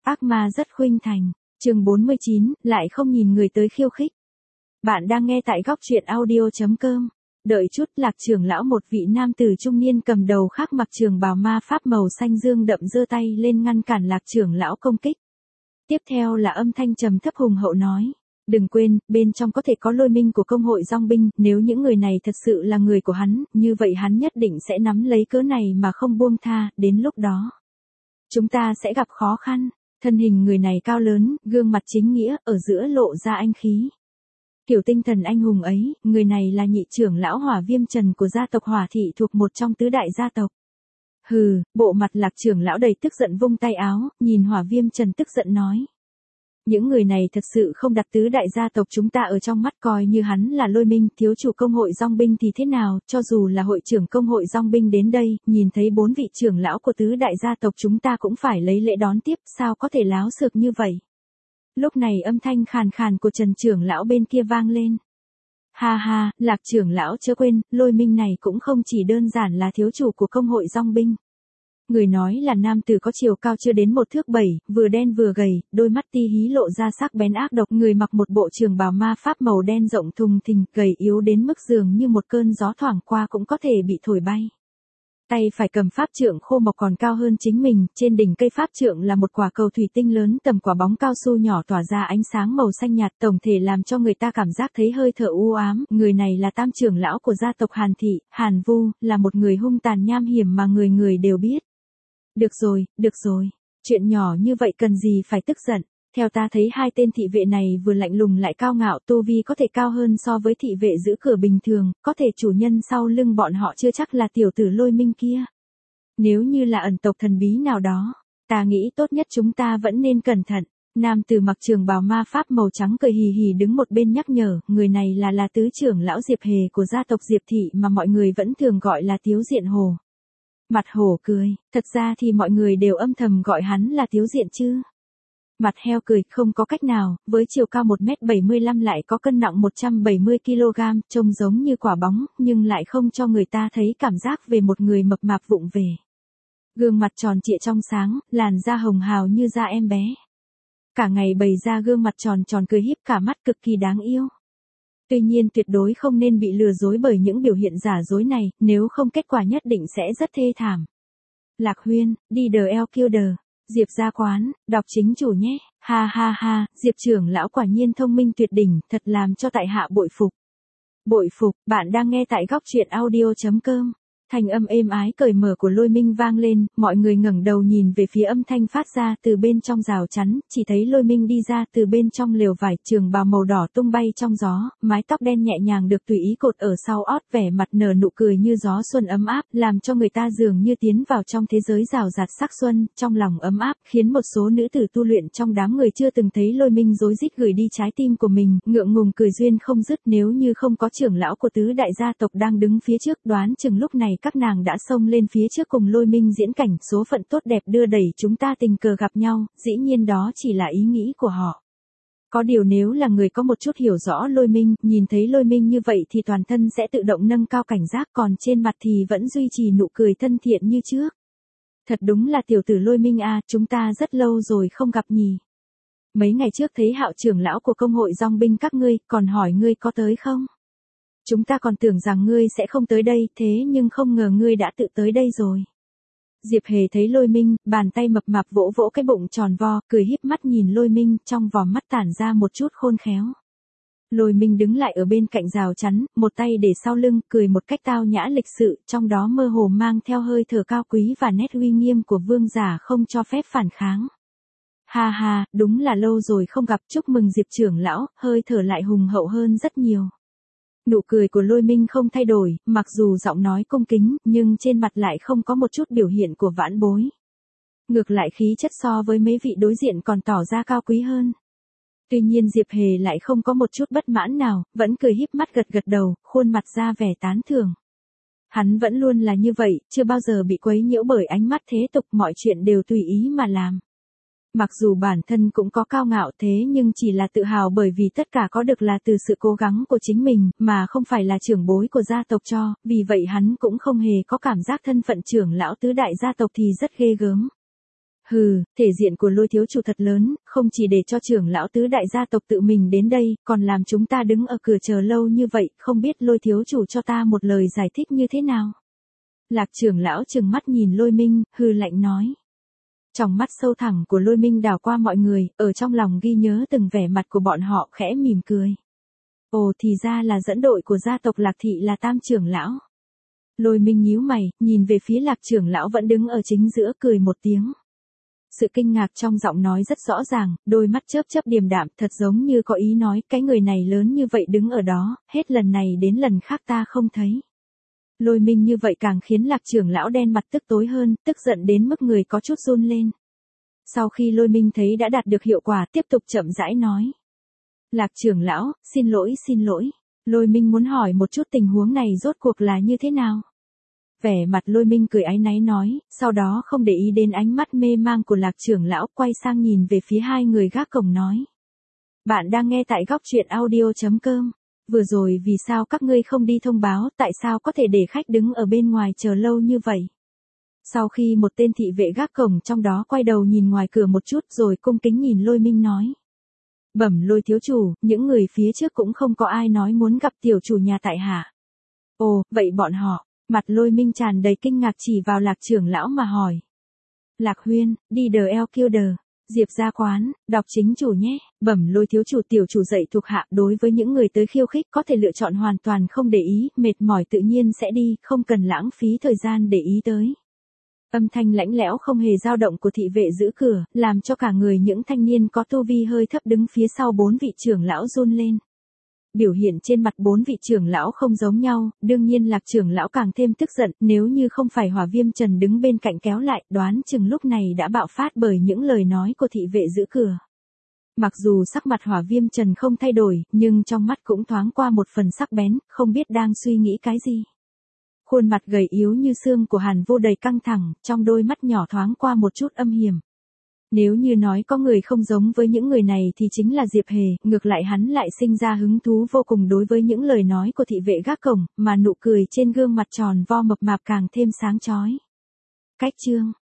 Ác ma rất khuynh thành. Chương 49, lại không nhìn người tới khiêu khích. Bạn đang nghe tại góc truyện audio.com. Đợi chút, Lạc trưởng lão, một vị nam tử trung niên cầm đầu khác mặc trường bào ma pháp màu xanh dương đậm giơ tay lên ngăn cản Lạc trưởng lão công kích. Tiếp theo là âm thanh trầm thấp hùng hậu nói. Đừng quên, bên trong có thể có lôi minh của công hội dòng binh, nếu những người này thật sự là người của hắn, như vậy hắn nhất định sẽ nắm lấy cớ này mà không buông tha, đến lúc đó. Chúng ta sẽ gặp khó khăn. Thân hình người này cao lớn, gương mặt chính nghĩa, ở giữa lộ ra anh khí. Kiểu tinh thần anh hùng ấy, người này là nhị trưởng lão Hỏa Viêm Trần của gia tộc Hỏa Thị thuộc một trong tứ đại gia tộc. Hừ, bộ mặt Lạc trưởng lão đầy tức giận vung tay áo, nhìn Hỏa Viêm Trần tức giận nói. Những người này thật sự không đặt tứ đại gia tộc chúng ta ở trong mắt, coi như hắn là lôi minh, thiếu chủ công hội dòng binh thì thế nào, cho dù là hội trưởng công hội dòng binh đến đây, nhìn thấy 4 vị trưởng lão của tứ đại gia tộc chúng ta cũng phải lấy lễ đón tiếp, sao có thể láo xược như vậy. Lúc này âm thanh khàn khàn của Trần trưởng lão bên kia vang lên. Ha ha, Lạc trưởng lão chớ quên, lôi minh này cũng không chỉ đơn giản là thiếu chủ của công hội dòng binh. Người nói là nam tử có chiều cao chưa đến 1 thước 7, vừa đen vừa gầy, đôi mắt ti hí lộ ra sắc bén ác độc. Người mặc một bộ trường bào ma pháp màu đen rộng thùng thình, gầy yếu đến mức dường như một cơn gió thoảng qua cũng có thể bị thổi bay. Tay phải cầm pháp trượng khô mọc còn cao hơn chính mình, trên đỉnh cây pháp trượng là một quả cầu thủy tinh lớn tầm quả bóng cao su nhỏ tỏa ra ánh sáng màu xanh nhạt, tổng thể làm cho người ta cảm giác thấy hơi thở u ám. Người này là tam trưởng lão của gia tộc Hàn Thị, Hàn Vu, là một người hung tàn nham hiểm mà người người đều biết. Được rồi, chuyện nhỏ như vậy cần gì phải tức giận. Theo ta thấy hai tên thị vệ này vừa lạnh lùng lại cao ngạo, tu vi có thể cao hơn so với thị vệ giữ cửa bình thường, có thể chủ nhân sau lưng bọn họ chưa chắc là tiểu tử lôi minh kia. Nếu như là ẩn tộc thần bí nào đó, ta nghĩ tốt nhất chúng ta vẫn nên cẩn thận. Nam tử mặc trường bào ma pháp màu trắng cười hì hì đứng một bên nhắc nhở, người này là tứ trưởng lão Diệp Hề của gia tộc Diệp Thị mà mọi người vẫn thường gọi là Tiếu Diện Hồ. Mặt hổ cười, thật ra thì mọi người đều âm thầm gọi hắn là Tiếu Diện chứ. Mặt heo cười, không có cách nào, với chiều cao 1m75 lại có cân nặng 170kg, trông giống như quả bóng, nhưng lại không cho người ta thấy cảm giác về một người mập mạp vụng về. Gương mặt tròn trịa trong sáng, làn da hồng hào như da em bé. Cả ngày bày ra gương mặt tròn tròn cười híp cả mắt cực kỳ đáng yêu. Tuy nhiên tuyệt đối không nên bị lừa dối bởi những biểu hiện giả dối này, nếu không kết quả nhất định sẽ rất thê thảm. Lạc Huyên, đi The El Killer. Diệp gia quán, đọc chính chủ nhé. Ha ha ha, Diệp trưởng lão quả nhiên thông minh tuyệt đỉnh, thật làm cho tại hạ bội phục. Bội phục, bạn đang nghe tại góc truyện audio.com. Thanh âm êm ái cởi mở của lôi minh vang lên, mọi người ngẩng đầu nhìn về phía âm thanh phát ra từ bên trong rào chắn, chỉ thấy lôi minh đi ra từ bên trong lều vải, trường bào màu đỏ tung bay trong gió, mái tóc đen nhẹ nhàng được tùy ý cột ở sau ót, vẻ mặt nở nụ cười như gió xuân ấm áp, làm cho người ta dường như tiến vào trong thế giới rào rạt sắc xuân, trong lòng ấm áp, khiến một số nữ tử tu luyện trong đám người chưa từng thấy lôi minh rối rít gửi đi trái tim của mình, ngượng ngùng cười duyên không dứt. Nếu như không có trưởng lão của tứ đại gia tộc đang đứng phía trước, đoán chừng lúc này các nàng đã xông lên phía trước cùng lôi minh diễn cảnh, số phận tốt đẹp đưa đẩy chúng ta tình cờ gặp nhau, dĩ nhiên đó chỉ là ý nghĩ của họ. Có điều nếu là người có một chút hiểu rõ lôi minh, nhìn thấy lôi minh như vậy thì toàn thân sẽ tự động nâng cao cảnh giác, còn trên mặt thì vẫn duy trì nụ cười thân thiện như trước. Thật đúng là tiểu tử lôi minh à, chúng ta rất lâu rồi không gặp nhỉ. Mấy ngày trước thấy Hạo trưởng lão của công hội dòng binh các ngươi, còn hỏi ngươi có tới không? Chúng ta còn tưởng rằng ngươi sẽ không tới đây, thế nhưng không ngờ ngươi đã tự tới đây rồi. Diệp Hề thấy lôi minh, bàn tay mập mạp vỗ vỗ cái bụng tròn vo, cười híp mắt nhìn lôi minh, trong vòng mắt tản ra một chút khôn khéo. Lôi minh đứng lại ở bên cạnh rào chắn, một tay để sau lưng, cười một cách tao nhã lịch sự, trong đó mơ hồ mang theo hơi thở cao quý và nét uy nghiêm của vương giả không cho phép phản kháng. Ha ha, đúng là lâu rồi không gặp, chúc mừng Diệp trưởng lão, hơi thở lại hùng hậu hơn rất nhiều. Nụ cười của lôi minh không thay đổi, mặc dù giọng nói cung kính, nhưng trên mặt lại không có một chút biểu hiện của vãn bối. Ngược lại khí chất so với mấy vị đối diện còn tỏ ra cao quý hơn. Tuy nhiên Diệp Hề lại không có một chút bất mãn nào, vẫn cười híp mắt gật gật đầu, khuôn mặt ra vẻ tán thưởng. Hắn vẫn luôn là như vậy, chưa bao giờ bị quấy nhiễu bởi ánh mắt thế tục, mọi chuyện đều tùy ý mà làm. Mặc dù bản thân cũng có cao ngạo thế nhưng chỉ là tự hào bởi vì tất cả có được là từ sự cố gắng của chính mình, mà không phải là trưởng bối của gia tộc cho, vì vậy hắn cũng không hề có cảm giác thân phận trưởng lão tứ đại gia tộc thì rất ghê gớm. Hừ, thể diện của Lôi thiếu chủ thật lớn, không chỉ để cho trưởng lão tứ đại gia tộc tự mình đến đây, còn làm chúng ta đứng ở cửa chờ lâu như vậy, không biết Lôi thiếu chủ cho ta một lời giải thích như thế nào. Lạc trưởng lão trừng mắt nhìn Lôi Minh, hừ lạnh nói. Trong mắt sâu thẳm của Lôi Minh đảo qua mọi người, ở trong lòng ghi nhớ từng vẻ mặt của bọn họ khẽ mỉm cười. Ồ, thì ra là dẫn đội của gia tộc Lạc thị là Tam trưởng lão. Lôi Minh nhíu mày, nhìn về phía Lạc trưởng lão vẫn đứng ở chính giữa, cười một tiếng. Sự kinh ngạc trong giọng nói rất rõ ràng, đôi mắt chớp chớp điềm đạm, thật giống như có ý nói, cái người này lớn như vậy đứng ở đó, hết lần này đến lần khác ta không thấy. Lôi Minh như vậy càng khiến Lạc trưởng lão đen mặt tức tối hơn, tức giận đến mức người có chút run lên. Sau khi Lôi Minh thấy đã đạt được hiệu quả, tiếp tục chậm rãi nói. Lạc trưởng lão, xin lỗi. Lôi Minh muốn hỏi một chút tình huống này rốt cuộc là như thế nào. Vẻ mặt Lôi Minh cười áy náy nói, sau đó không để ý đến ánh mắt mê mang của Lạc trưởng lão, quay sang nhìn về phía hai người gác cổng nói. Bạn đang nghe tại góc truyện audio.com. Vừa rồi vì sao các ngươi không đi thông báo, tại sao có thể để khách đứng ở bên ngoài chờ lâu như vậy? Sau khi một tên thị vệ gác cổng trong đó quay đầu nhìn ngoài cửa một chút rồi cung kính nhìn Lôi Minh nói. Bẩm Lôi thiếu chủ, những người phía trước cũng không có ai nói muốn gặp tiểu chủ nhà tại hạ. Ồ, vậy bọn họ, mặt Lôi Minh tràn đầy kinh ngạc chỉ vào Lạc trưởng lão mà hỏi. Lạc Huyên, đi đờ eo kiêu đờ. Diệp gia quán, đọc chính chủ nhé, bẩm Lôi thiếu chủ tiểu chủ dạy thuộc hạ đối với những người tới khiêu khích có thể lựa chọn hoàn toàn không để ý, mệt mỏi tự nhiên sẽ đi, không cần lãng phí thời gian để ý tới. Âm thanh lãnh lẽo không hề dao động của thị vệ giữ cửa, làm cho cả người những thanh niên có tu vi hơi thấp đứng phía sau bốn vị trưởng lão run lên. Biểu hiện trên mặt bốn vị trưởng lão không giống nhau, đương nhiên Lạc trưởng lão càng thêm tức giận, nếu như không phải Hỏa Viêm Trần đứng bên cạnh kéo lại, đoán chừng lúc này đã bạo phát bởi những lời nói của thị vệ giữ cửa. Mặc dù sắc mặt Hỏa Viêm Trần không thay đổi, nhưng trong mắt cũng thoáng qua một phần sắc bén, không biết đang suy nghĩ cái gì. Khuôn mặt gầy yếu như xương của Hàn Vô đầy căng thẳng, trong đôi mắt nhỏ thoáng qua một chút âm hiểm. Nếu như nói có người không giống với những người này thì chính là Diệp Hề, ngược lại hắn lại sinh ra hứng thú vô cùng đối với những lời nói của thị vệ gác cổng, mà nụ cười trên gương mặt tròn vo mập mạp càng thêm sáng chói. Cách chương